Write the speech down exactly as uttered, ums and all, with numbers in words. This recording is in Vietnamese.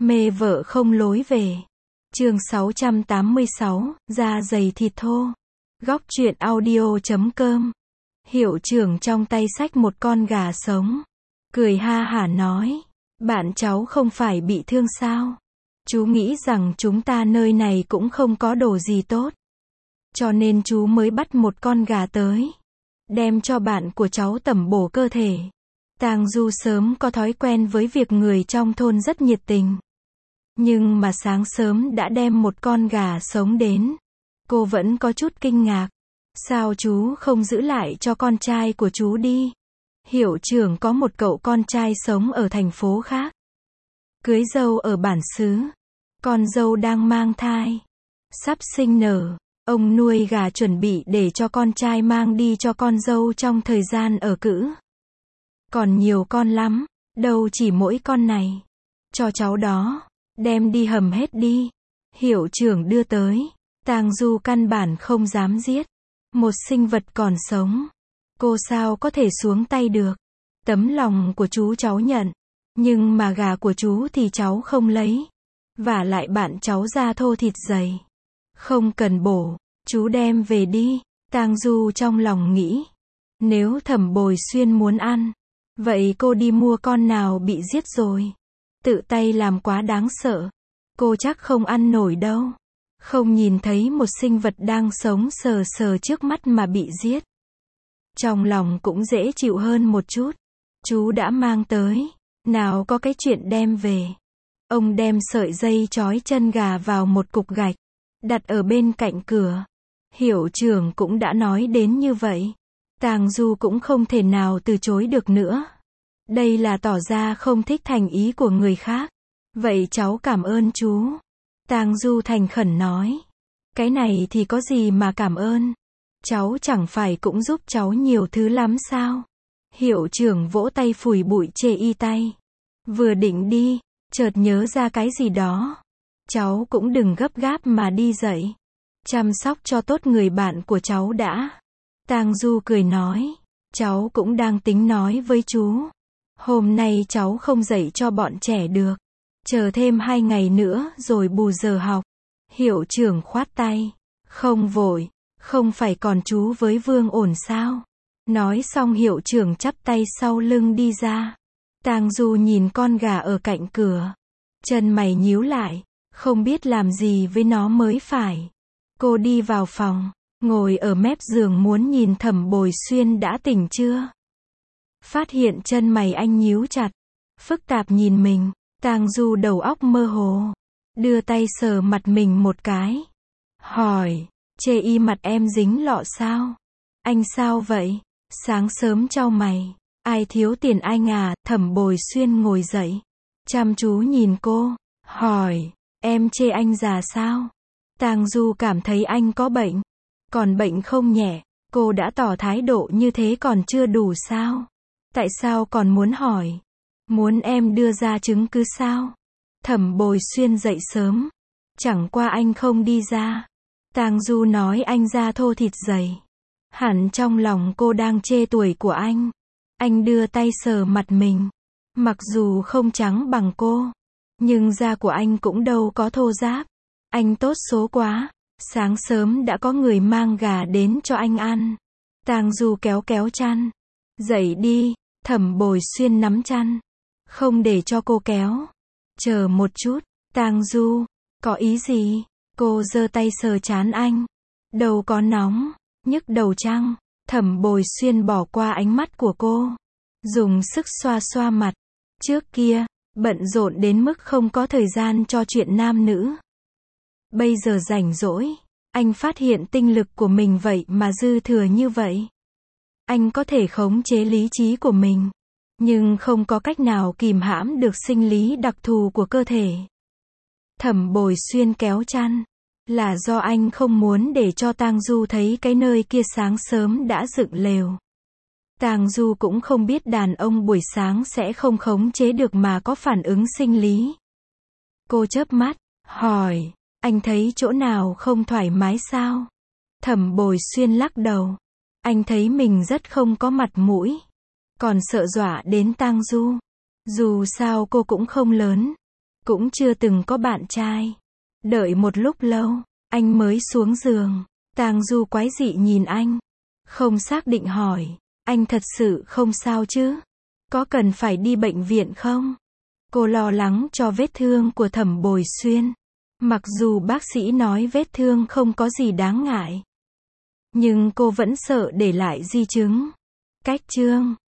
Mê vợ không lối về. Chương sáu trăm tám mươi sáu, da dày thịt thô. Góc truyện audio chấm com. Hiệu trưởng trong tay xách một con gà sống. Cười ha hả nói, bạn cháu không phải bị thương sao? Chú nghĩ rằng chúng ta nơi này cũng không có đồ gì tốt. Cho nên chú mới bắt một con gà tới. Đem cho bạn của cháu tẩm bổ cơ thể. Tang Du sớm có thói quen với việc người trong thôn rất nhiệt tình. Nhưng mà sáng sớm đã đem một con gà sống đến. Cô vẫn có chút kinh ngạc. Sao chú không giữ lại cho con trai của chú đi? Hiệu trưởng có một cậu con trai sống ở thành phố khác. Cưới dâu ở bản xứ. Con dâu đang mang thai. Sắp sinh nở. Ông nuôi gà chuẩn bị để cho con trai mang đi cho con dâu trong thời gian ở cữ. Còn nhiều con lắm. Đâu chỉ mỗi con này. Cho cháu đó. Đem đi hầm hết đi. Hiệu trưởng đưa tới. Tang Du căn bản không dám giết. Một sinh vật còn sống. Cô sao có thể xuống tay được. Tấm lòng của chú cháu nhận. Nhưng mà gà của chú thì cháu không lấy. Vả lại bạn cháu da thô thịt dày. Không cần bổ. Chú đem về đi. Tang Du trong lòng nghĩ. Nếu Thẩm Bồi Xuyên muốn ăn. Vậy cô đi mua con nào bị giết rồi. Tự tay làm quá đáng sợ. Cô chắc không ăn nổi đâu. Không nhìn thấy một sinh vật đang sống sờ sờ trước mắt mà bị giết. Trong lòng cũng dễ chịu hơn một chút. Chú đã mang tới. Nào có cái chuyện đem về. Ông đem sợi dây trói chân gà vào một cục gạch. Đặt ở bên cạnh cửa. Hiệu trưởng cũng đã nói đến như vậy. Tang Du cũng không thể nào từ chối được nữa. Đây là tỏ ra không thích thành ý của người khác. Vậy cháu cảm ơn chú. Tang Du thành khẩn nói. Cái này thì có gì mà cảm ơn. Cháu chẳng phải cũng giúp cháu nhiều thứ lắm sao. Hiệu trưởng vỗ tay phủi bụi chê y tay. Vừa định đi, chợt nhớ ra cái gì đó. Cháu cũng đừng gấp gáp mà đi dậy. Chăm sóc cho tốt người bạn của cháu đã. Tang Du cười nói. Cháu cũng đang tính nói với chú. Hôm nay cháu không dạy cho bọn trẻ được. Chờ thêm hai ngày nữa rồi bù giờ học. Hiệu trưởng khoát tay. Không vội. Không phải còn chú với Vương Ổn sao? Nói xong hiệu trưởng chắp tay sau lưng đi ra. Tang Du nhìn con gà ở cạnh cửa. Chân mày nhíu lại. Không biết làm gì với nó mới phải. Cô đi vào phòng. Ngồi ở mép giường muốn nhìn Thẩm Bồi Xuyên đã tỉnh chưa. Phát hiện chân mày anh nhíu chặt. Phức tạp nhìn mình. Tang Du đầu óc mơ hồ. Đưa tay sờ mặt mình một cái. Hỏi. Chê y mặt em dính lọ sao? Anh sao vậy? Sáng sớm chau mày. Ai thiếu tiền anh à? Thẩm Bồi Xuyên ngồi dậy. Chăm chú nhìn cô. Hỏi. Em chê anh già sao? Tang Du cảm thấy anh có bệnh. Còn bệnh không nhẹ. Cô đã tỏ thái độ như thế còn chưa đủ sao? Tại sao còn muốn hỏi? Muốn em đưa ra chứng cứ sao? Thẩm Bồi Xuyên dậy sớm. Chẳng qua anh không đi ra. Tang Du nói anh da thô thịt dày. Hẳn trong lòng cô đang chê tuổi của anh. Anh đưa tay sờ mặt mình. Mặc dù không trắng bằng cô. Nhưng da của anh cũng đâu có thô ráp. Anh tốt số quá. Sáng sớm đã có người mang gà đến cho anh ăn. Tang Du kéo kéo chăn. Dậy đi. Thẩm Bồi Xuyên nắm chăn. Không để cho cô kéo. Chờ một chút. Tang Du. Có ý gì? Cô giơ tay sờ trán anh. Đầu có nóng. Nhức đầu chăng? Thẩm Bồi Xuyên bỏ qua ánh mắt của cô. Dùng sức xoa xoa mặt. Trước kia, bận rộn đến mức không có thời gian cho chuyện nam nữ. Bây giờ rảnh rỗi. Anh phát hiện tinh lực của mình vậy mà dư thừa như vậy. Anh có thể khống chế lý trí của mình. Nhưng không có cách nào kìm hãm được sinh lý đặc thù của cơ thể. Thẩm Bồi Xuyên kéo chăn. Là do anh không muốn để cho Tang Du thấy cái nơi kia sáng sớm đã dựng lều. Tang Du cũng không biết đàn ông buổi sáng sẽ không khống chế được mà có phản ứng sinh lý. Cô chớp mắt. Hỏi. Anh thấy chỗ nào không thoải mái sao? Thẩm Bồi Xuyên lắc đầu. Anh thấy mình rất không có mặt mũi. Còn sợ dọa đến Tang Du. Dù sao cô cũng không lớn. Cũng chưa từng có bạn trai. Đợi một lúc lâu, anh mới xuống giường. Tang Du quái dị nhìn anh. Không xác định hỏi. Anh thật sự không sao chứ? Có cần phải đi bệnh viện không? Cô lo lắng cho vết thương của Thẩm Bồi Xuyên. Mặc dù bác sĩ nói vết thương không có gì đáng ngại. Nhưng cô vẫn sợ để lại di chứng. Cách chương